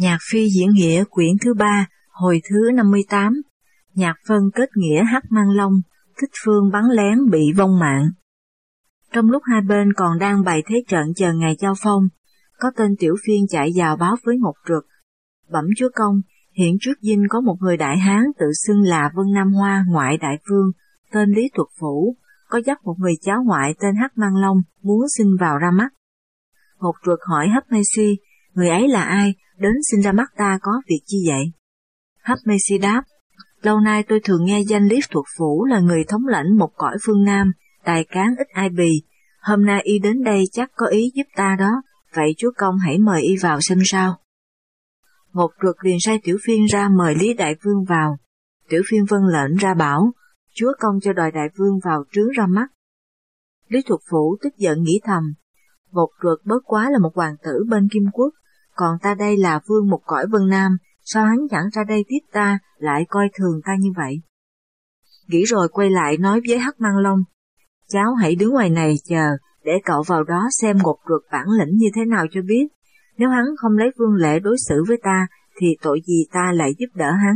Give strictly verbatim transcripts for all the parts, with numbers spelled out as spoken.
Nhạc Phi diễn nghĩa quyển thứ ba, hồi thứ năm mươi tám. Nhạc Phân kết nghĩa Hắc Mang Long, Thích Phương bắn lén bị vong mạng. Trong lúc hai bên còn đang bày thế trận chờ ngày giao phong, có tên Tiểu Phiên chạy vào báo với Ngọc Trược: Bẩm chúa công, hiện trước dinh có một người đại hán tự xưng là Vân Nam Hoa ngoại đại vương, tên Lý Thuật Phủ, có dắt một người cháu ngoại tên Hắc Mang Long muốn xin vào ra mắt. Ngọc Trược hỏi Hấp Mê Si, người ấy là ai, đến xin ra mắt ta có việc chi vậy? Hấp Mê Si đáp: Lâu nay tôi thường nghe danh Lý Thuật Phủ là người thống lãnh một cõi phương Nam, tài cán ít ai bì. Hôm nay y đến đây chắc có ý giúp ta đó, vậy chúa công hãy mời y vào xem sao. Ngọc Trược liền sai Tiểu Phiên ra mời Lý Đại Vương vào. Tiểu Phiên vâng lệnh ra bảo, chúa công cho đòi Đại Vương vào trướng ra mắt. Lý Thuật Phủ tức giận nghĩ thầm, Ngọc Trược bớt quá là một hoàng tử bên Kim Quốc, còn ta đây là vương một cõi Vân Nam, sao hắn chẳng ra đây tiếp ta, lại coi thường ta như vậy. Nghĩ rồi quay lại nói với Hắc Mang Long, cháu hãy đứng ngoài này chờ, để cậu vào đó xem Ngọc Trược bản lĩnh như thế nào cho biết. Nếu hắn không lấy vương lễ đối xử với ta, thì tội gì ta lại giúp đỡ hắn.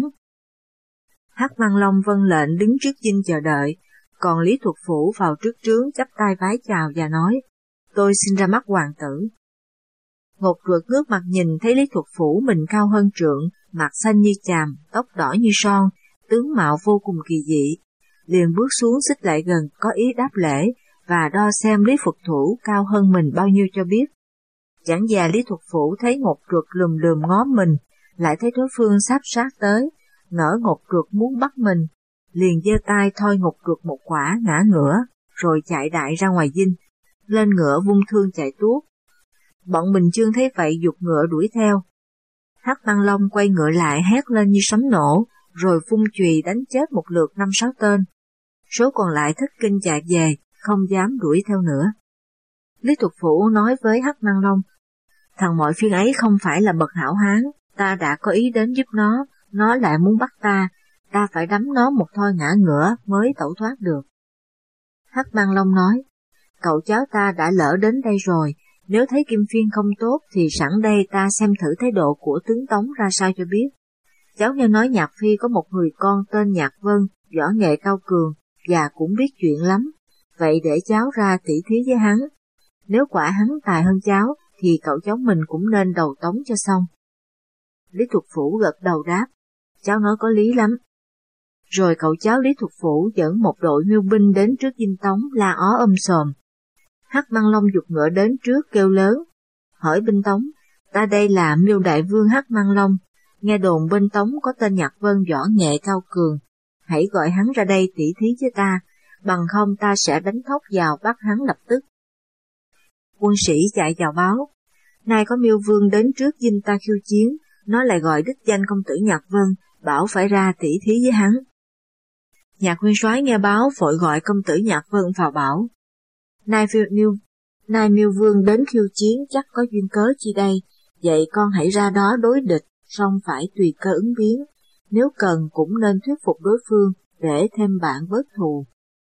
Hắc Mang Long vâng lệnh đứng trước dinh chờ đợi, còn Lý Thuật Phủ vào trước trướng chắp tay vái chào và nói, tôi xin ra mắt hoàng tử. Ngọc Trược ngước mặt nhìn thấy Lý Thuật Phủ mình cao hơn trượng, mặt xanh như chàm, tóc đỏ như son, tướng mạo vô cùng kỳ dị. Liền bước xuống xích lại gần có ý đáp lễ, và đo xem Lý Thuật Thủ cao hơn mình bao nhiêu cho biết. Chẳng già Lý Thuật Phủ thấy Ngọc Trược lùm lùm ngó mình, lại thấy đối phương sáp sát tới, ngỡ Ngọc Trược muốn bắt mình, liền giơ tay thoi Ngọc Trược một quả ngã ngửa, rồi chạy đại ra ngoài dinh, lên ngựa vung thương chạy tuốt. Bọn Bình Chương thấy vậy giục ngựa đuổi theo. Hắc Mang Long quay ngựa lại hét lên như sấm nổ, rồi vung chùy đánh chết một lượt năm sáu tên. Số còn lại thất kinh chạy về, không dám đuổi theo nữa. Lý Thuật Phủ nói với Hắc Mang Long, thằng Mọi Phiên ấy không phải là bậc hảo hán, ta đã có ý đến giúp nó, nó lại muốn bắt ta, ta phải đấm nó một thoi ngã ngửa mới tẩu thoát được. Hắc Mang Long nói, cậu cháu ta đã lỡ đến đây rồi, nếu thấy Kim Phiên không tốt thì sẵn đây ta xem thử thái độ của tướng Tống ra sao cho biết. Cháu nghe nói Nhạc Phi có một người con tên Nhạc Vân, võ nghệ cao cường, và cũng biết chuyện lắm, vậy để cháu ra tỉ thí với hắn. Nếu quả hắn tài hơn cháu, thì cậu cháu mình cũng nên đầu Tống cho xong. Lý Thuật Phủ gật đầu đáp, cháu nói có lý lắm. Rồi cậu cháu Lý Thuật Phủ dẫn một đội miêu binh đến trước dinh Tống la ó um sòm. Hắc Mang Long giục ngựa đến trước kêu lớn, hỏi binh Tống, ta đây là miêu đại vương Hắc Mang Long, nghe đồn bên Tống có tên Nhạc Vân võ nghệ cao cường, hãy gọi hắn ra đây tỉ thí với ta, bằng không ta sẽ đánh thóc vào bắt hắn lập tức. Quân sĩ chạy vào báo, nay có miêu vương đến trước dinh ta khiêu chiến, nó lại gọi đích danh công tử Nhạc Vân, bảo phải ra tỉ thí với hắn. Nhạc nguyên soái nghe báo vội gọi công tử Nhạc Vân vào bảo, nay miêu, nay miêu vương đến khiêu chiến chắc có duyên cớ chi đây, vậy con hãy ra đó đối địch, song phải tùy cơ ứng biến, nếu cần cũng nên thuyết phục đối phương để thêm bạn bớt thù.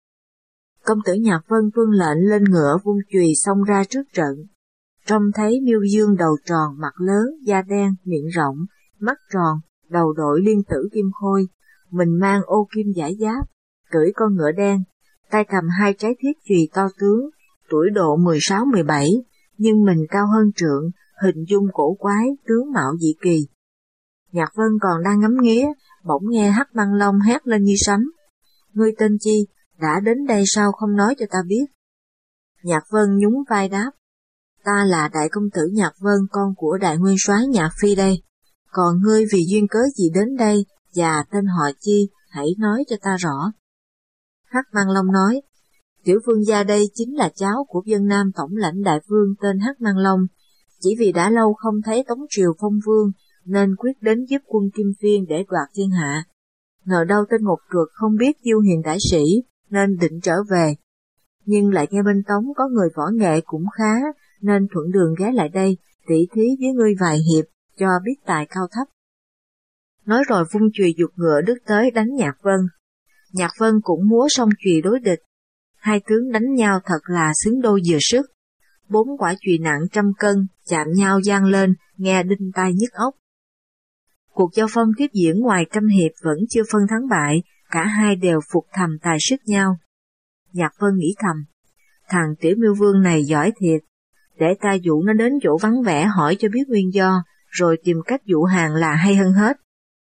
Công tử Nhạc Vân tuân lệnh lên ngựa vung chùy xông ra trước trận. Trông thấy miêu dương đầu tròn, mặt lớn, da đen, miệng rộng, mắt tròn, đầu đội liên tử kim khôi, mình mang ô kim giải giáp, cưỡi con ngựa đen, tay cầm hai trái thiết chùy to tướng, tuổi độ mười sáu mười bảy, nhưng mình cao hơn trượng, hình dung cổ quái, tướng mạo dị kỳ. Nhạc Vân còn đang ngắm nghía, bỗng nghe Hắc Mang Long hét lên như sấm, ngươi tên chi, đã đến đây sao không nói cho ta biết? Nhạc Vân nhún vai đáp, ta là đại công tử Nhạc Vân, con của đại nguyên soái Nhạc Phi đây, còn ngươi vì duyên cớ gì đến đây, và tên họ chi, hãy nói cho ta rõ. Hắc Mang Long nói, tiểu vương gia đây chính là cháu của Vân Nam tổng lãnh đại vương tên Hắc Mang Long, chỉ vì đã lâu không thấy Tống triều phong vương, nên quyết đến giúp quân Kim Phiên để đoạt thiên hạ. Ngờ đâu tên Ngọc Trược không biết chiêu hiền đại sĩ, nên định trở về, nhưng lại nghe bên Tống có người võ nghệ cũng khá, nên thuận đường ghé lại đây, tỉ thí với ngươi vài hiệp, cho biết tài cao thấp. Nói rồi vung chùy giục ngựa đứt tới đánh Nhạc Vân. Nhạc Vân cũng múa song chùy đối địch. Hai tướng đánh nhau thật là xứng đôi vừa sức. Bốn quả chùy nặng trăm cân chạm nhau vang lên, nghe đinh tai nhức óc. Cuộc giao phong tiếp diễn ngoài trăm hiệp vẫn chưa phân thắng bại, cả hai đều phục thầm tài sức nhau. Nhạc Vân nghĩ thầm, thằng Tiểu Miêu Vương này giỏi thiệt, để ta dụ nó đến chỗ vắng vẻ hỏi cho biết nguyên do, rồi tìm cách dụ hàng là hay hơn hết.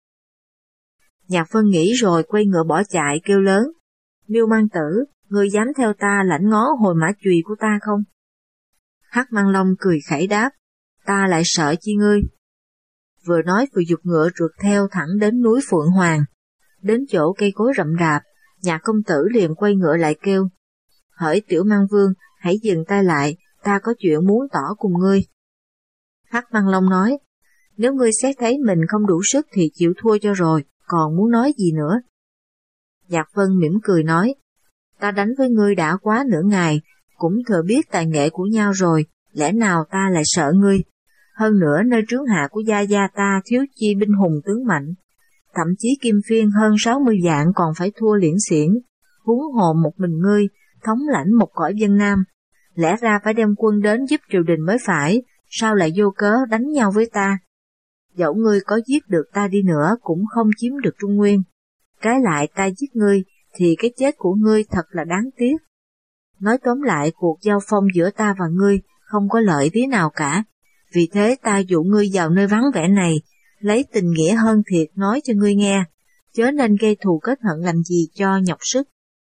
Nhạc Vân nghĩ rồi quay ngựa bỏ chạy kêu lớn, Miêu Mang Tử, ngươi dám theo ta lãnh ngó hồi mã chùy của ta không? Hắc Mang Long cười khẩy đáp, ta lại sợ chi ngươi. Vừa nói vừa giục ngựa rượt theo thẳng đến núi Phượng Hoàng. Đến chỗ cây cối rậm rạp, Nhạc công tử liền quay ngựa lại kêu, hỡi Tiểu Mang Vương, hãy dừng tay lại, ta có chuyện muốn tỏ cùng ngươi. Hắc Mang Long nói, nếu ngươi xét thấy mình không đủ sức thì chịu thua cho rồi, còn muốn nói gì nữa? Nhạc Vân mỉm cười nói, ta đánh với ngươi đã quá nửa ngày, cũng thừa biết tài nghệ của nhau rồi, lẽ nào ta lại sợ ngươi? Hơn nữa nơi trướng hạ của gia gia ta thiếu chi binh hùng tướng mạnh, thậm chí kim phiên hơn sáu mươi vạn còn phải thua liễn xiển, huống hồ một mình ngươi, thống lãnh một cõi Vân Nam, lẽ ra phải đem quân đến giúp triều đình mới phải, sao lại vô cớ đánh nhau với ta? Dẫu ngươi có giết được ta đi nữa cũng không chiếm được Trung Nguyên, trái lại ta giết ngươi thì cái chết của ngươi thật là đáng tiếc. Nói tóm lại, cuộc giao phong giữa ta và ngươi không có lợi tí nào cả, vì thế ta dụ ngươi vào nơi vắng vẻ này, lấy tình nghĩa hơn thiệt nói cho ngươi nghe, chớ nên gây thù kết hận làm gì cho nhọc sức.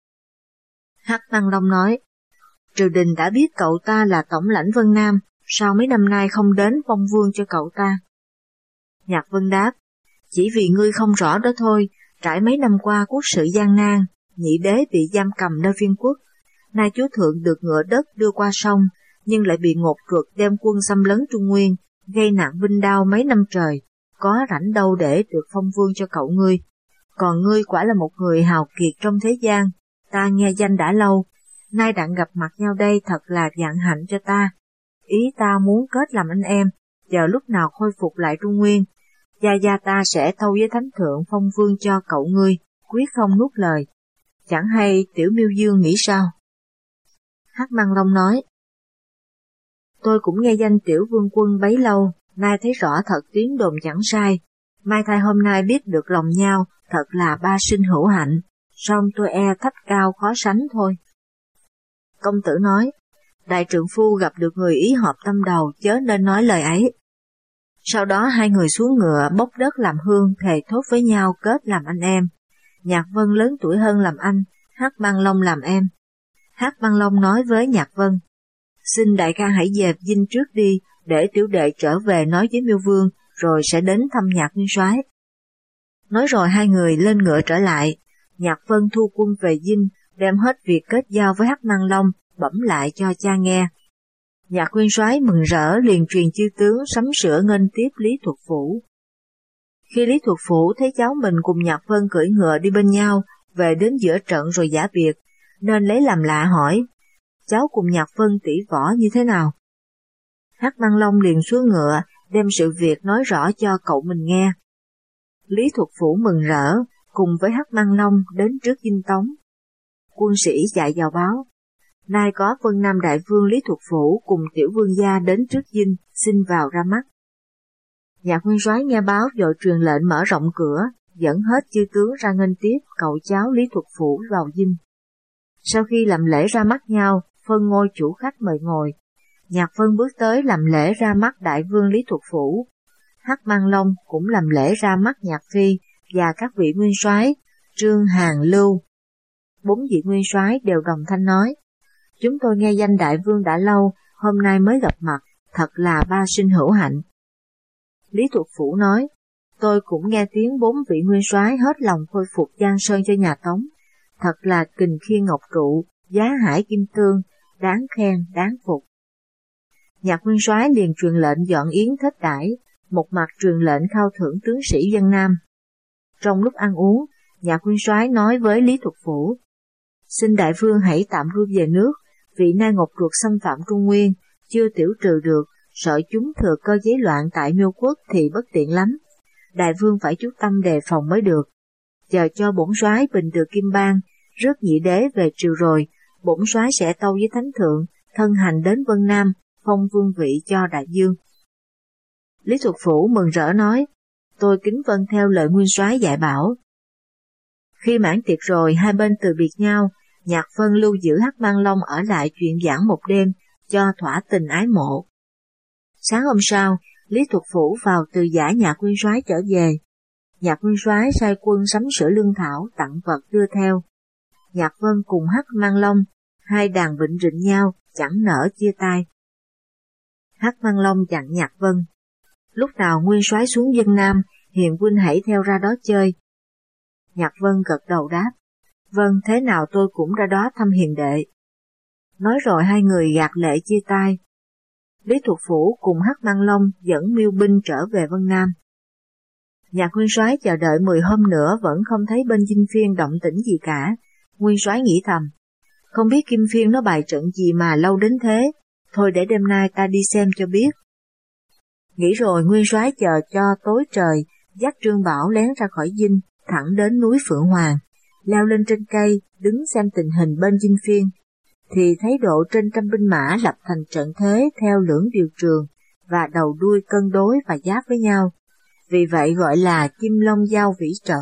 Hắc Mang Long nói, triều đình đã biết cậu ta là tổng lãnh Vân Nam, sao mấy năm nay không đến phong vương cho cậu ta? Nhạc Vân đáp, chỉ vì ngươi không rõ đó thôi, trải mấy năm qua quốc sự gian nan, nhị đế bị giam cầm nơi Viên Quốc, nay chúa thượng được ngựa đất đưa qua sông, nhưng lại bị ngột ruột đem quân xâm lấn Trung Nguyên, gây nạn binh đao mấy năm trời, có rảnh đâu để được phong vương cho cậu ngươi. Còn ngươi quả là một người hào kiệt trong thế gian, ta nghe danh đã lâu, nay đặng gặp mặt nhau đây thật là vạn hạnh cho ta. Ý ta muốn kết làm anh em, chờ lúc nào khôi phục lại Trung Nguyên, gia gia ta sẽ tâu với thánh thượng phong vương cho cậu ngươi, quyết không nuốt lời. Chẳng hay Tiểu Miêu Dương nghĩ sao? Hắc Mang Long nói, tôi cũng nghe danh Tiểu Vương quân bấy lâu, nay thấy rõ thật tiếng đồn chẳng sai, mai thay hôm nay biết được lòng nhau, thật là ba sinh hữu hạnh, song tôi e thấp cao khó sánh thôi. Công tử nói, đại trượng phu gặp được người ý hợp tâm đầu, chớ nên nói lời ấy. Sau đó hai người xuống ngựa bốc đất làm hương, thề thốt với nhau kết làm anh em. Nhạc Vân lớn tuổi hơn làm anh, Hắc Mang Long làm em. Hắc Mang Long nói với Nhạc Vân, xin đại ca hãy về dinh trước đi, để tiểu đệ trở về nói với Miêu Vương, rồi sẽ đến thăm Nhạc nguyên soái. Nói rồi hai người lên ngựa trở lại, Nhạc Vân thu quân về dinh, đem hết việc kết giao với Hắc Mang Long, bẩm lại cho cha nghe. Nhạc nguyên soái mừng rỡ liền truyền chư tướng sắm sửa nghênh tiếp Lý Thuật Phủ. Khi Lý Thuật Phủ thấy cháu mình cùng Nhạc Vân cưỡi ngựa đi bên nhau, về đến giữa trận rồi giả biệt, nên lấy làm lạ hỏi, cháu cùng Nhạc Vân tỷ võ như thế nào? Hắc Mang Long liền xuống ngựa, đem sự việc nói rõ cho cậu mình nghe. Lý Thuật Phủ mừng rỡ, cùng với Hắc Mang Long đến trước dinh Tống. Quân sĩ chạy vào báo, nay có Vân Nam Đại Vương Lý Thuật Phủ cùng Tiểu Vương gia đến trước dinh, xin vào ra mắt. Nhạc nguyên soái nghe báo vội truyền lệnh mở rộng cửa, dẫn hết chư tướng ra nghênh tiếp cậu cháu Lý Thuật Phủ vào dinh. Sau khi làm lễ ra mắt nhau, phân ngôi chủ khách mời ngồi. Nhạc Vân bước tới làm lễ ra mắt Đại Vương Lý Thuật Phủ. Hắc Mang Long cũng làm lễ ra mắt Nhạc Phi và các vị nguyên soái Trương, Hàn, Lưu. Bốn vị nguyên soái đều đồng thanh nói, chúng tôi nghe danh Đại Vương đã lâu, hôm nay mới gặp mặt, thật là ba sinh hữu hạnh. Lý Thuật Phủ nói, tôi cũng nghe tiếng bốn vị nguyên soái hết lòng khôi phục Giang Sơn cho nhà Tống, thật là kình khiên ngọc trụ, giá hải kim tương, đáng khen, đáng phục. Nhạc nguyên soái liền truyền lệnh dọn yến thết đãi, một mặt truyền lệnh khao thưởng tướng sĩ Vân Nam. Trong lúc ăn uống, Nhạc nguyên soái nói với Lý Thuật Phủ, xin Đại Vương hãy tạm lui về nước, vì nay Ngọc Ruột xâm phạm Trung Nguyên, chưa tiểu trừ được, sợ chúng thừa cơ giấy loạn tại Miêu Quốc thì bất tiện lắm. Đại Vương phải chú tâm đề phòng mới được. Chờ cho bổn soái bình được Kim Bang, rước nhị đế về triều rồi, bổn soái sẽ tâu với thánh thượng, thân hành đến Vân Nam, phong vương vị cho đại vương. Lý Thuật Phủ mừng rỡ nói, tôi kính vâng theo lời nguyên soái dạy bảo. Khi mãn tiệc rồi, hai bên từ biệt nhau. Nhạc Vân lưu giữ Hắc Mang Long ở lại chuyện giảng một đêm, cho thỏa tình ái mộ. Sáng hôm sau, Lý Thuật Phủ vào từ giả Nhạc nguyên soái trở về. Nhạc nguyên soái sai quân sắm sửa lương thảo, tặng vật đưa theo. Nhạc Vân cùng Hắc Mang Long, hai đàn vịnh rịnh nhau, chẳng nỡ chia tay. Hắc Mang Long dặn Nhạc Vân: lúc nào nguyên soái xuống Vân Nam, hiền huynh hãy theo ra đó chơi. Nhạc Vân gật đầu đáp: vâng, thế nào tôi cũng ra đó thăm hiền đệ. Nói rồi hai người gạt lệ chia tay. Lý Thuật Phủ cùng Hắc Mang Long dẫn Miêu binh trở về Vân Nam. Nhạc nguyên soái chờ đợi mười hôm nữa vẫn không thấy bên Dinh Phiên động tĩnh gì cả. Nguyên soái nghĩ thầm: không biết Kim Phiên nó bày trận gì mà lâu đến thế, thôi để đêm nay ta đi xem cho biết. Nghĩ rồi nguyên soái chờ cho tối trời, dắt Trương Bảo lén ra khỏi dinh, thẳng đến núi Phượng Hoàng, leo lên trên cây, đứng xem tình hình bên Dinh Phiên, thì thấy độ trên trăm binh mã lập thành trận thế theo lưỡng điều trường, và đầu đuôi cân đối và giáp với nhau, vì vậy gọi là Kim Long giao vĩ trận.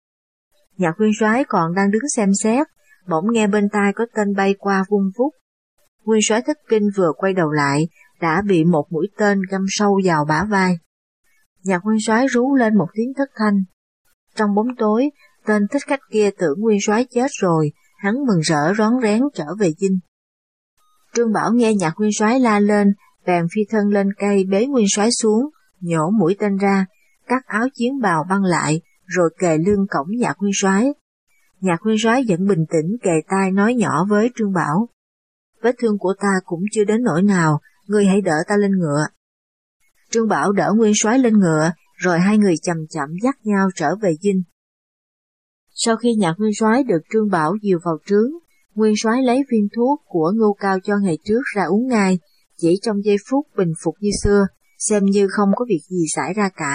Nhạc nguyên soái còn đang đứng xem xét, bỗng nghe bên tai có tên bay qua vung vút. Nguyên soái thất kinh vừa quay đầu lại, đã bị một mũi tên găm sâu vào bả vai. Nhạc nguyên soái rú lên một tiếng thất thanh. Trong bóng tối, tên thích khách kia tưởng nguyên soái chết rồi, hắn mừng rỡ rón rén trở về dinh. Trương Bảo nghe Nhạc nguyên soái la lên, bèn phi thân lên cây bế nguyên soái xuống, nhổ mũi tên ra, cắt áo chiến bào băng lại, rồi kề lưng cổng Nhạc nguyên soái. Nhạc nguyên soái vẫn bình tĩnh kề tai nói nhỏ với Trương Bảo: vết thương của ta cũng chưa đến nỗi nào, ngươi hãy đỡ ta lên ngựa. Trương Bảo đỡ nguyên soái lên ngựa, rồi hai người chậm chậm dắt nhau trở về dinh. Sau khi Nhạc nguyên soái được Trương Bảo dìu vào trướng, nguyên soái lấy viên thuốc của Ngưu Cao cho ngày trước ra uống ngay, chỉ trong giây phút bình phục như xưa, xem như không có việc gì xảy ra cả.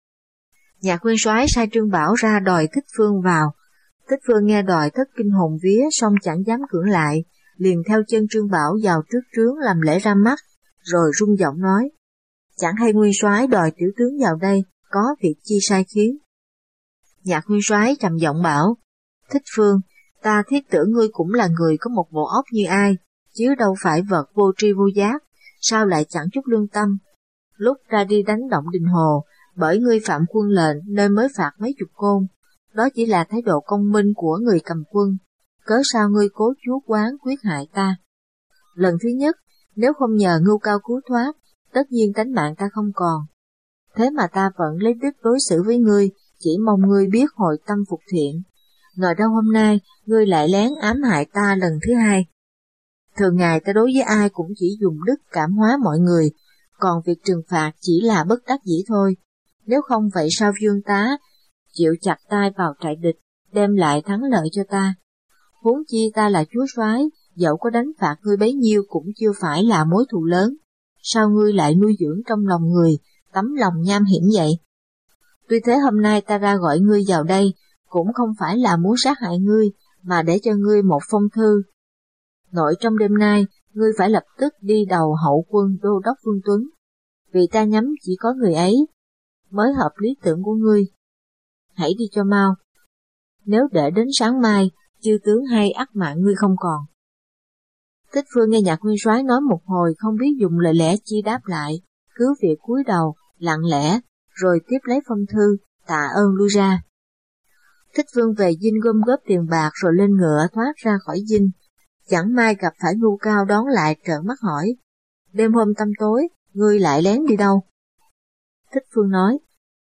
Nhạc nguyên soái sai Trương Bảo ra đòi Thích Phương vào. Thích Phương nghe đòi thất kinh hồn vía, song chẳng dám cưỡng lại, liền theo chân Trương Bảo vào trước trướng làm lễ ra mắt, rồi rung giọng nói: chẳng hay nguyên soái đòi tiểu tướng vào đây, có việc chi sai khiến. Nhạc nguyên soái trầm giọng bảo: Thích Phương, ta thiết tưởng ngươi cũng là người có một bộ óc như ai, chứ đâu phải vật vô tri vô giác, sao lại chẳng chút lương tâm. Lúc ra đi đánh động Đình Hồ, bởi ngươi phạm quân lệnh nên mới phạt mấy chục côn, đó chỉ là thái độ công minh của người cầm quân, cớ sao ngươi cố chuốc oán quyết hại ta. Lần thứ nhất, nếu không nhờ Ngưu Cao cứu thoát, tất nhiên tánh mạng ta không còn. Thế mà ta vẫn lấy đức đối xử với ngươi, chỉ mong ngươi biết hồi tâm phục thiện. Ngờ đâu hôm nay, ngươi lại lén ám hại ta lần thứ hai. Thường ngày ta đối với ai cũng chỉ dùng đức cảm hóa mọi người, còn việc trừng phạt chỉ là bất đắc dĩ thôi. Nếu không vậy sao vương tá chịu chặt tay vào trại địch, đem lại thắng lợi cho ta? Huống chi ta là chúa soái, dẫu có đánh phạt ngươi bấy nhiêu cũng chưa phải là mối thù lớn. Sao ngươi lại nuôi dưỡng trong lòng người tấm lòng nham hiểm vậy? Tuy thế hôm nay ta ra gọi ngươi vào đây, cũng không phải là muốn sát hại ngươi, mà để cho ngươi một phong thư. Nội trong đêm nay, ngươi phải lập tức đi đầu hậu quân đô đốc Vương Tuấn, vì ta nhắm chỉ có người ấy mới hợp lý tưởng của ngươi. Hãy đi cho mau. Nếu để đến sáng mai, chư tướng hay ắt mạng ngươi không còn. Thích Phương nghe Nhạc nguyên soái nói một hồi không biết dùng lời lẽ chi đáp lại, cứ việc cúi đầu, lặng lẽ, rồi tiếp lấy phong thư, tạ ơn lui ra. Thích Phương về dinh gom góp tiền bạc rồi lên ngựa thoát ra khỏi dinh. Chẳng may gặp phải Ngưu Cao đón lại trợn mắt hỏi: đêm hôm tăm tối, ngươi lại lén đi đâu? Thích Phương nói: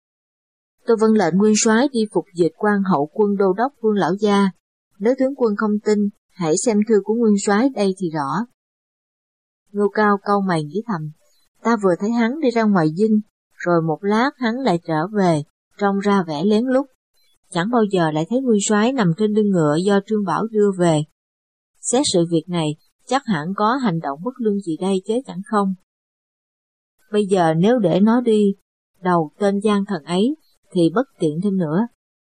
tôi vâng lệnh nguyên soái đi phục dịch quan hậu quân đô đốc Vương lão gia. Nếu tướng quân không tin, hãy xem thư của nguyên soái đây thì rõ. Ngưu Cao cau mày nghĩ thầm: ta vừa thấy hắn đi ra ngoài dinh, rồi một lát hắn lại trở về, trông ra vẻ lén lút. Chẳng bao giờ lại thấy nguyên soái nằm trên lưng ngựa do Trương Bảo đưa về. Xét sự việc này, chắc hẳn có hành động bất lương gì đây chứ chẳng không. Bây giờ nếu để nó đi, đầu tên gian thần ấy, thì bất tiện thêm nữa.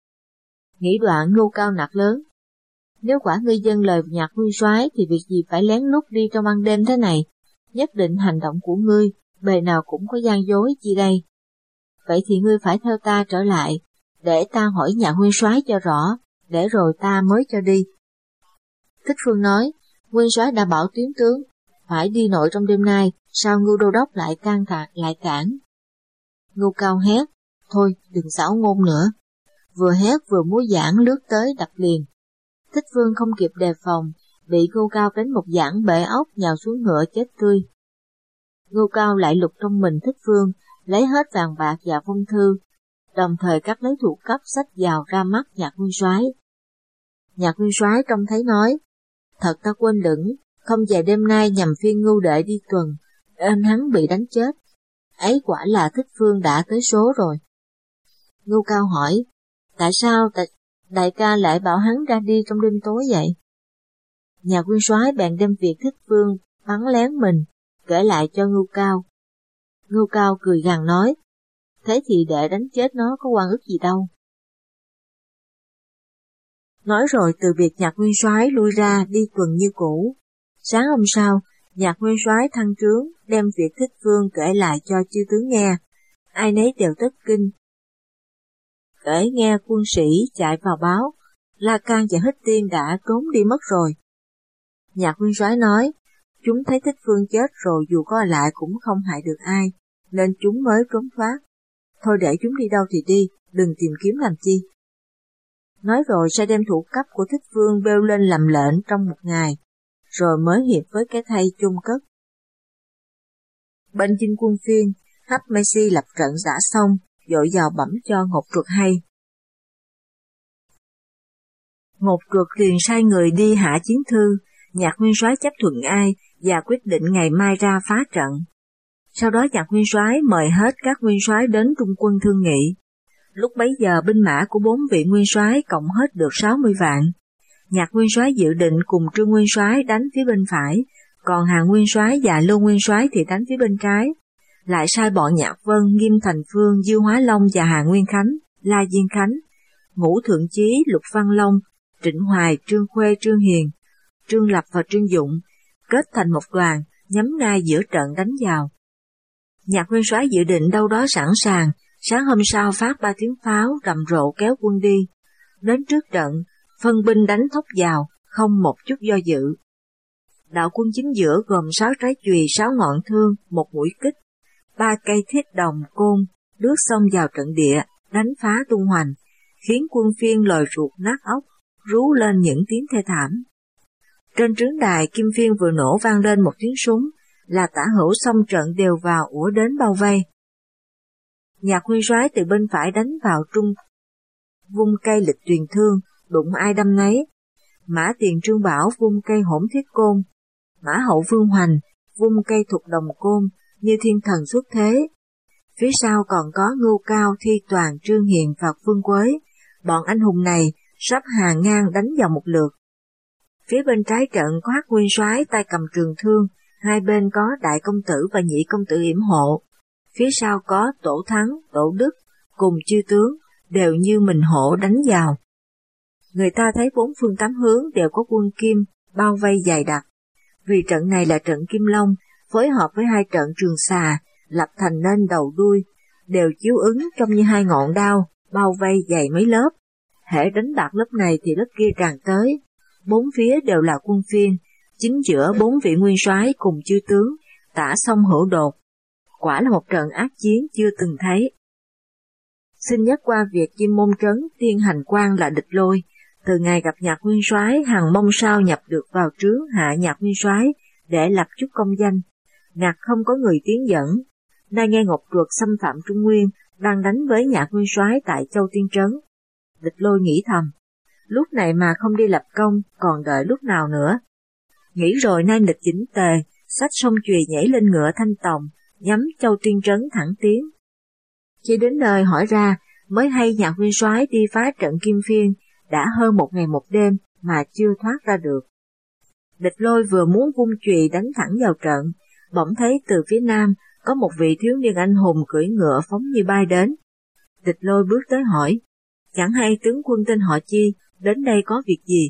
Nghĩ đoạn Ngưu Cao nạt lớn: nếu quả ngươi dâng lời Nhạc nguyên soái thì việc gì phải lén lút đi trong ban đêm thế này? Nhất định hành động của ngươi, bề nào cũng có gian dối chi đây. vậy thì ngươi phải theo ta trở lại, để ta hỏi Nhạc nguyên soái cho rõ, để rồi ta mới cho đi. Thích Phương nói, nguyên soái đã bảo tiến tướng, phải đi nội trong đêm nay, sao Ngưu đô đốc lại can thạc lại cản? Ngưu Cao hét, thôi đừng xảo ngôn nữa. Vừa hét vừa múa giảng lướt tới đập liền. Thích Phương không kịp đề phòng, bị Ngưu Cao đánh một giảng bể óc nhào xuống ngựa chết tươi. Ngưu Cao lại lục trong mình Thích Phương, lấy hết vàng bạc và phong thư, đồng thời cắt lấy thuộc cấp sách vào ra mắt Nhạc nguyên soái. Nhạc nguyên soái trông thấy nói, thật ta quên đửng, không về đêm nay nhằm phiên Ngưu đệ đi tuần, nên hắn bị đánh chết. Ấy quả là Thích Phương đã tới số rồi. Ngưu Cao hỏi, tại sao tại, đại ca lại bảo hắn ra đi trong đêm tối vậy? Nhạc nguyên soái bèn đem việc Thích Phương bắn lén mình, kể lại cho Ngưu Cao. Ngưu Cao cười gằn nói, thế thì đệ đánh chết nó có oan ức gì đâu. Nói rồi từ biệt Nhạc nguyên soái lui ra đi tuần như cũ. Sáng hôm sau, Nhạc nguyên soái thăng trướng đem việc Thích Phương kể lại cho chư tướng nghe, ai nấy đều thất kinh. Kể nghe quân sĩ chạy vào báo, La Can và Hích Tiên đã trốn đi mất rồi. Nhạc nguyên soái nói, chúng thấy Thích Phương chết rồi dù có ở lại cũng không hại được ai, nên chúng mới trốn thoát. Thôi để chúng đi đâu thì đi, đừng tìm kiếm làm chi. Nói rồi sẽ đem thủ cấp của Thích Phương bêu lên làm lệnh trong một ngày, rồi mới hiệp với cái thây chung cất. Bên chinh quân Phiên, Hách Mây Si lập trận giã xong, dội vào bẩm cho Ngột Truật hay. Ngột Truật liền sai người đi hạ chiến thư, Nhạc nguyên soái chấp thuận ai và quyết định ngày mai ra phá trận. Sau đó Nhạc nguyên soái mời hết các nguyên soái đến trung quân thương nghị. Lúc bấy giờ binh mã của bốn vị nguyên soái cộng hết được sáu mươi vạn. Nhạc nguyên soái dự định cùng Trương nguyên soái đánh phía bên phải, còn Hàn nguyên soái và Lưu nguyên soái thì đánh phía bên trái. Lại sai bọn Nhạc Vân, Nghiêm Thành Phương, Dương Hóa Long và Hà Nguyên Khánh, La Diên Khánh, Ngũ Thượng Chí, Lục Văn Long, Trịnh Hoài, Trương Khuê, Trương Hiền, Trương Lập và Trương Dụng kết thành một đoàn, nhắm ngay giữa trận đánh vào. Nhạc nguyên soái dự định đâu đó sẵn sàng, sáng hôm sau phát ba tiếng pháo rầm rộ kéo quân đi. Đến trước trận, phân binh đánh thốc vào, không một chút do dự. Đạo quân chính giữa gồm sáu trái chùy, sáu ngọn thương, một mũi kích, ba cây thiết đồng côn, lướt xông vào trận địa, đánh phá tung hoành, khiến quân Phiên lòi ruột nát óc, rú lên những tiếng thê thảm. Trên trướng đài Kim Phiên vừa nổ vang lên một tiếng súng, là Tả Hữu xông trận đều vào ùa đến bao vây. Nhạc nguyên soái từ bên phải đánh vào trung, vung cây lịch tuyền thương, đụng ai đâm nấy. Mã Tiền Trương Bảo vung cây hỗn thiết côn, Mã Hậu Vương Hoành vung cây thục đồng côn như thiên thần xuất thế. Phía sau còn có Ngưu Cao, Thi Toàn, Trương Hiền và Phương Quế. Bọn anh hùng này sắp hàng ngang đánh vào một lượt. Phía bên trái trận có Hắc nguyên soái tay cầm trường thương, hai bên có Đại công tử và Nhị công tử yểm hộ. Phía sau có Tổ Thắng, Tổ Đức cùng chư tướng đều như mình hổ đánh vào. Người ta thấy bốn phương tám hướng đều có quân Kim bao vây dày đặc. Vì trận này là trận Kim Long, phối hợp với hai trận Trường Xà, lập thành nên đầu đuôi, đều chiếu ứng trông như hai ngọn đao, bao vây dày mấy lớp. Hễ đánh bạc lớp này thì lớp kia tràn tới. Bốn phía đều là quân Phiên, chính giữa bốn vị nguyên soái cùng chư tướng, Tả Song Hữu Đột. Quả là một trận ác chiến chưa từng thấy. Xin nhắc qua việc Kim Môn Trấn tiên hành quan là Địch Lôi, từ ngày gặp Nhạc nguyên soái hằng mong sao nhập được vào trướng hạ Nhạc nguyên soái để lập chút công danh. Ngặt không có người tiến dẫn, nay nghe Ngột Truật xâm phạm Trung Nguyên, đang đánh với Nhạc nguyên soái tại Châu Tiên Trấn. Địch Lôi nghĩ thầm, lúc này mà không đi lập công, còn đợi lúc nào nữa. Nghĩ rồi nay lịch chỉnh tề, xách song chùy nhảy lên ngựa thanh tòng, nhắm Châu Tiên Trấn thẳng tiến. Khi đến nơi hỏi ra, mới hay Nhạc nguyên soái đi phá trận Kim Phiên, đã hơn một ngày một đêm mà chưa thoát ra được. Địch Lôi vừa muốn vung chùy đánh thẳng vào trận, bỗng thấy từ phía nam có một vị thiếu niên anh hùng cưỡi ngựa phóng như bay đến. Địch Lôi bước tới hỏi, chẳng hay tướng quân tên họ chi, đến đây có việc gì?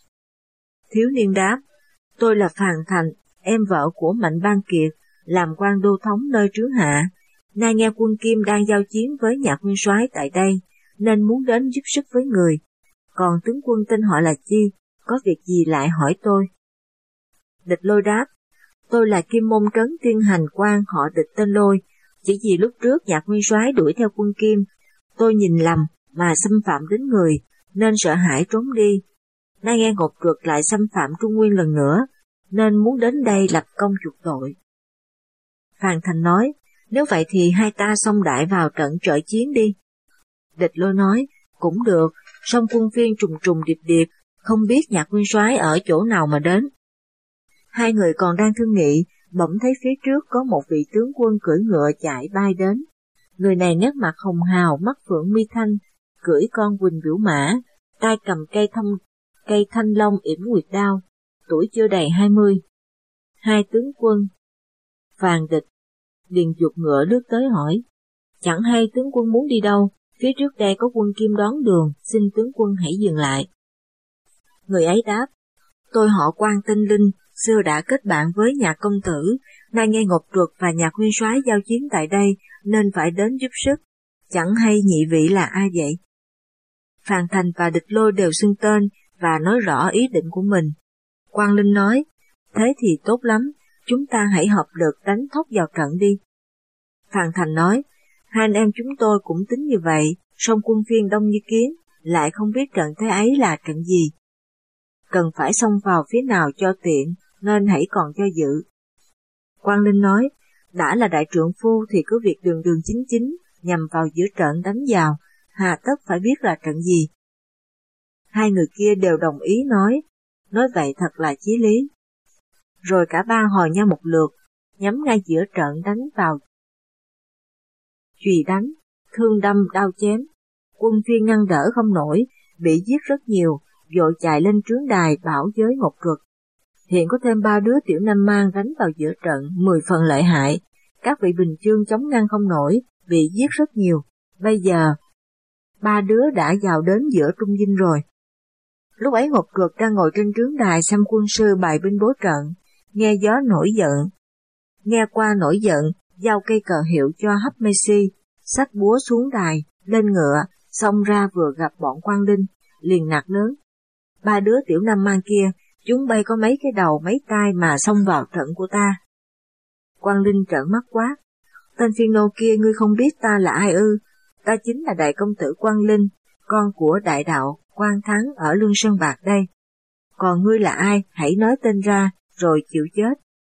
Thiếu niên đáp, tôi là Phàn Thành, em vợ của Mạnh Ban Kiệt, làm quan đô thống nơi trướng hạ. nay nghe quân Kim đang giao chiến với Nhạc nguyên soái tại đây, nên muốn đến giúp sức với người. Còn tướng quân tên họ là chi, có việc gì lại hỏi tôi? Địch Lôi đáp, tôi là Kim Môn Trấn Tiên Hành quan họ Địch tên Lôi, chỉ vì lúc trước Nhạc nguyên soái đuổi theo quân Kim, tôi nhìn lầm mà xâm phạm đến người, nên sợ hãi trốn đi. Nay nghe Ngột Trượt lại xâm phạm Trung Nguyên lần nữa, nên muốn đến đây lập công chuộc tội. Phàn Thành nói, nếu vậy thì hai ta xông đại vào trận trợ chiến đi. Địch Lôi nói, cũng được, song quân phiên trùng trùng điệp điệp, không biết Nhạc nguyên soái ở chỗ nào mà đến. Hai người còn đang thương nghị, bỗng thấy phía trước có một vị tướng quân cưỡi ngựa chạy bay đến. Người này nét mặt hồng hào, mắt phượng mi thanh, cưỡi con quỳnh biểu mã, tay cầm cây thông cây thanh long yểm nguyệt đao, tuổi chưa đầy hai mươi. Hai tướng quân, Phàn Địch, Điền giục ngựa lướt tới hỏi, chẳng hay tướng quân muốn đi đâu, phía trước đây có quân Kim đón đường, xin tướng quân hãy dừng lại. Người ấy đáp, tôi họ Quan tên Linh, xưa đã kết bạn với Nhạc công tử, nay nghe Ngột Trượt và Nhạc nguyên soái giao chiến tại đây, nên phải đến giúp sức, chẳng hay nhị vị là ai vậy? Phàn Thành và Địch Lôi đều xưng tên và nói rõ ý định của mình. Quang Linh nói, thế thì tốt lắm, chúng ta hãy hợp lực đánh thốc vào trận đi. Phàn Thành nói, hai anh em chúng tôi cũng tính như vậy, song quân phiên đông như kiến, lại không biết trận thế ấy là trận gì. Cần phải xông vào phía nào cho tiện, nên hãy còn cho dự. Quang Linh nói, đã là đại trượng phu thì cứ việc đường đường chính chính, nhằm vào giữa trận đánh vào, hà tất phải biết là trận gì. Hai người kia đều đồng ý nói, nói vậy thật là chí lý. Rồi cả ba hò nhau một lượt, nhắm ngay giữa trận đánh vào. Chùy đánh, thương đâm đao chém, quân phiên ngăn đỡ không nổi, bị giết rất nhiều, vội chạy lên trướng đài bảo với Ngột Trượt. Hiện có thêm ba đứa tiểu nam mang đánh vào giữa trận, mười phần lợi hại, các vị bình chương chống ngăn không nổi, bị giết rất nhiều. Bây giờ, ba đứa đã vào đến giữa Trung Dinh rồi. Lúc ấy Ngột Trượt đang ngồi trên trướng đài xem quân sư bày binh bố trận, nghe gió nổi giận. Nghe qua nổi giận, giao cây cờ hiệu cho Hấp Mê Si, xách búa xuống đài, lên ngựa, xông ra vừa gặp bọn Quang Linh, liền nạt lớn. Ba đứa tiểu nam mang kia, chúng bay có mấy cái đầu mấy tai mà xông vào trận của ta. Quang Linh trợn mắt quát, tên phiên nô kia ngươi không biết ta là ai ư? Ta chính là đại công tử Quang Linh, con của đại đạo Quan Thắng ở Lương Sơn Bạc đây. Còn ngươi là ai, hãy nói tên ra, rồi chịu chết.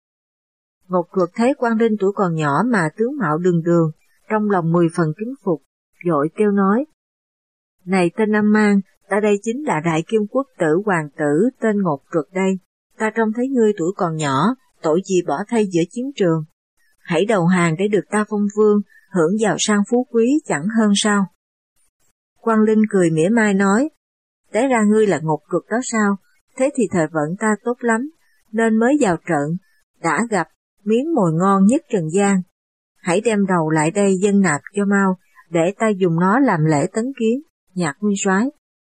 Ngột Trượt thấy Quang Linh tuổi còn nhỏ mà tướng mạo đường đường, trong lòng mười phần kính phục, vội kêu nói. Này tên Nam Mang, ta đây chính là đại kim quốc tử hoàng tử tên Ngột Trượt đây. Ta trông thấy ngươi tuổi còn nhỏ, tội gì bỏ thay giữa chiến trường. Hãy đầu hàng để được ta phong vương, hưởng giàu sang phú quý chẳng hơn sao. Quang Linh cười mỉa mai nói, té ra ngươi là Ngột Trượt đó sao, thế thì thời vận ta tốt lắm, nên mới vào trận, đã gặp miếng mồi ngon nhất trần gian. Hãy đem đầu lại đây dâng nạp cho mau, để ta dùng nó làm lễ tấn kiến, Nhạc nguyên soái.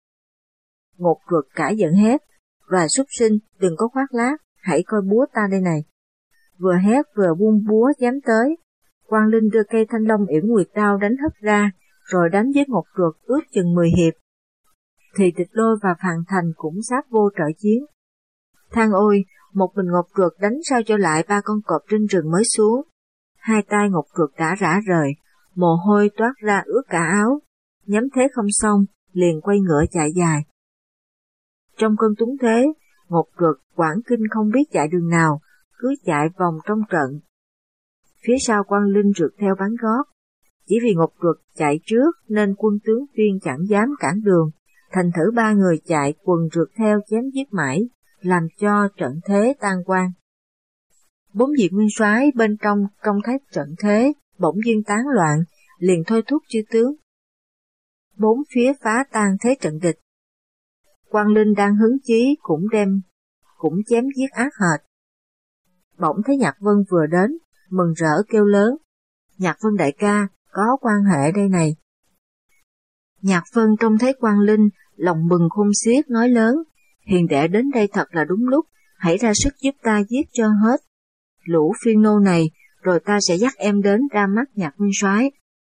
Ngột Trượt cả giận hét, loài súc sinh, đừng có khoác lác, hãy coi búa ta đây này. Vừa hét vừa buông búa dám tới, Quang Linh đưa cây thanh long yểm nguyệt đao đánh hất ra, rồi đánh với Ngột Trượt ước chừng mười hiệp. Thì Địch Lôi và Phàn Thành cũng sáp vô trợ chiến. Than ôi, một mình Ngột Trượt đánh sao cho lại ba con cọp trên rừng mới xuống. Hai tay Ngột Trượt đã rã rời, mồ hôi toát ra ướt cả áo, nhắm thế không xong, liền quay ngựa chạy dài. Trong cơn túng thế, Ngột Trượt quảng kinh không biết chạy đường nào, cứ chạy vòng trong trận. Phía sau Quang Linh rượt theo bắn gót. Chỉ vì Ngột Trượt chạy trước nên quân tướng Phiên chẳng dám cản đường, thành thử ba người chạy quần rượt theo chém giết mãi, làm cho trận thế tan quang. Bốn vị nguyên soái bên trong trông thấy trận thế, bỗng dưng tán loạn, liền thôi thúc chư tướng. Bốn phía phá tan thế trận địch. Quang Linh đang hứng chí cũng đem, cũng chém giết ác hệt. Bỗng thấy Nhạc Vân vừa đến, mừng rỡ kêu lớn, Nhạc Vân đại ca, có quan hệ đây này. Nhạc Vân trông thấy Quang Linh, lòng mừng khôn xiết nói lớn, hiền đệ đến đây thật là đúng lúc, hãy ra sức giúp ta giết cho hết lũ phiên nô này, rồi ta sẽ dắt em đến ra mắt Nhạc Nguyên Soái.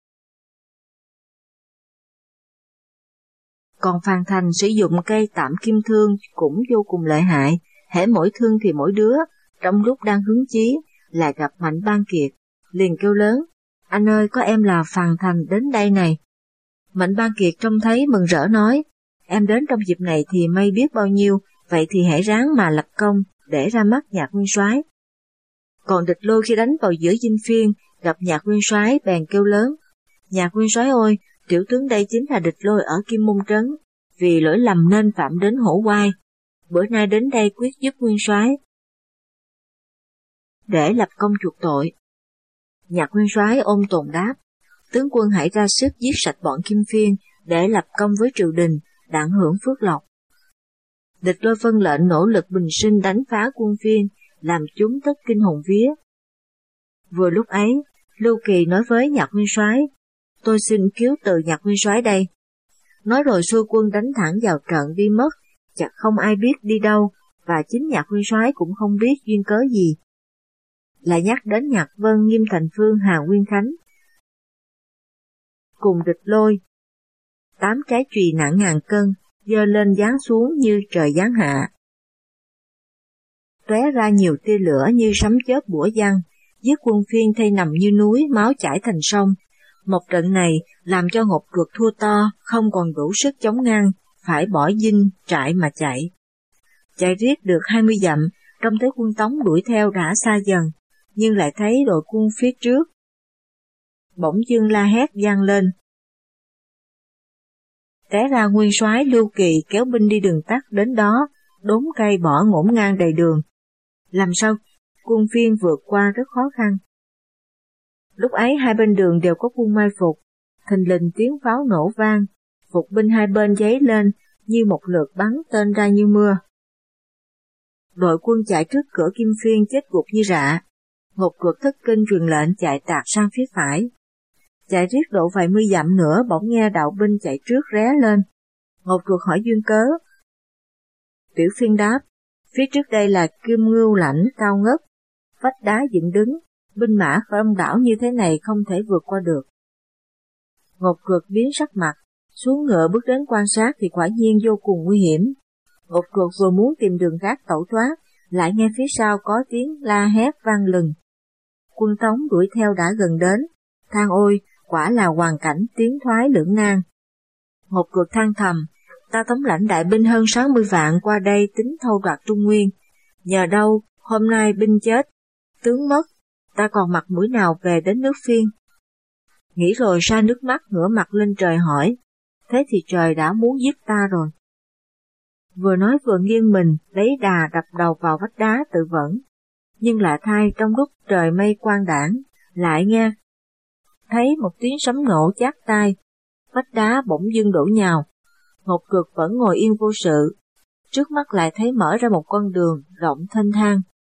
Còn Phan Thành sử dụng cây tạm kim thương cũng vô cùng lợi hại, hễ mỗi thương thì mỗi đứa, trong lúc đang hứng chí, lại gặp Mạnh Ban Kiệt, liền kêu lớn, anh ơi có em là Phan Thành đến đây này. Mạnh Ban Kiệt trông thấy mừng rỡ nói, em đến trong dịp này thì may biết bao nhiêu, vậy thì hãy ráng mà lập công, để ra mắt Nhạc Nguyên Soái. Còn Địch Lôi khi đánh vào giữa dinh phiên, gặp Nhạc Nguyên Soái bèn kêu lớn, Nhạc Nguyên Soái ơi, tiểu tướng đây chính là Địch Lôi ở Kim Môn Trấn, vì lỗi lầm nên phạm đến hổ oai, bữa nay đến đây quyết giúp Nguyên Soái để lập công chuộc tội. Nhạc Nguyên Soái ôm tồn đáp, tướng quân hãy ra sức giết sạch bọn Kim Phiên để lập công với triều đình, đặng hưởng phước lộc. Địch Lôi vâng lệnh nỗ lực bình sinh đánh phá quân Phiên, làm chúng tất kinh hồn vía. Vừa lúc ấy, Lưu Kỳ nói với Nhạc Nguyên Soái, tôi xin cứu từ Nhạc Nguyên Soái đây. Nói rồi xua quân đánh thẳng vào trận đi mất, chặt không ai biết đi đâu, và chính Nhạc Nguyên Soái cũng không biết duyên cớ gì. Lại nhắc đến Nhạc Vân, Nghiêm Thành Phương, Hà Nguyên Khánh cùng Địch Lôi. Tám trái chùy nặng ngàn cân, giơ lên giáng xuống như trời giáng hạ. Tóe ra nhiều tia lửa như sấm chớp bủa giăng, giết quân Phiên thay nằm như núi, máu chảy thành sông. Một trận này làm cho Ngọc Ruột thua to, không còn đủ sức chống ngăn, phải bỏ dinh, trại mà chạy. Chạy riết được hai mươi dặm, trông thấy quân Tống đuổi theo đã xa dần, nhưng lại thấy đội quân phía trước. Bỗng dưng la hét vang lên. Té ra Nguyên Soái Lưu Kỳ kéo binh đi đường tắt đến đó, đốn cây bỏ ngổn ngang đầy đường. Làm sao quân Phiên vượt qua rất khó khăn. Lúc ấy hai bên đường đều có quân mai phục, thình lình tiếng pháo nổ vang, phục binh hai bên giấy lên như một lượt bắn tên ra như mưa. Đội quân chạy trước cửa Kim Phiên chết gục như rạ. Ngọc Ruột thất kinh truyền lệnh chạy tạt sang phía phải. Chạy riết độ vài mươi dặm nữa bỗng nghe đạo binh chạy trước ré lên. Ngọc Ruột hỏi duyên cớ. Tiểu Phiên đáp, phía trước đây là Kim Ngưu Lãnh cao ngất, vách đá dựng đứng, binh mã đông đảo như thế này không thể vượt qua được. Ngọc Ruột biến sắc mặt, xuống ngựa bước đến quan sát thì quả nhiên vô cùng nguy hiểm. Ngọc Ruột vừa muốn tìm đường khác tẩu thoát, lại nghe phía sau có tiếng la hét vang lừng. Quân Tống đuổi theo đã gần đến, than ôi, quả là hoàn cảnh tiến thoái lưỡng nan. Ngọc Ruột than thầm, ta tống lãnh đại binh hơn sáu mươi vạn qua đây tính thâu đoạt Trung Nguyên, nhờ đâu hôm nay binh chết, tướng mất, ta còn mặt mũi nào về đến nước Phiên. Nghĩ rồi ra nước mắt ngửa mặt lên trời hỏi, thế thì trời đã muốn giết ta rồi. Vừa nói vừa nghiêng mình, lấy đà đập đầu vào vách đá tự vẫn. Nhưng lạ thay trong lúc trời mây quang đảng, lại nghe thấy một tiếng sấm nổ chát tai, vách đá bỗng dưng đổ nhào. Ngọc Ruột vẫn ngồi yên vô sự, trước mắt lại thấy mở ra một con đường rộng thênh thang.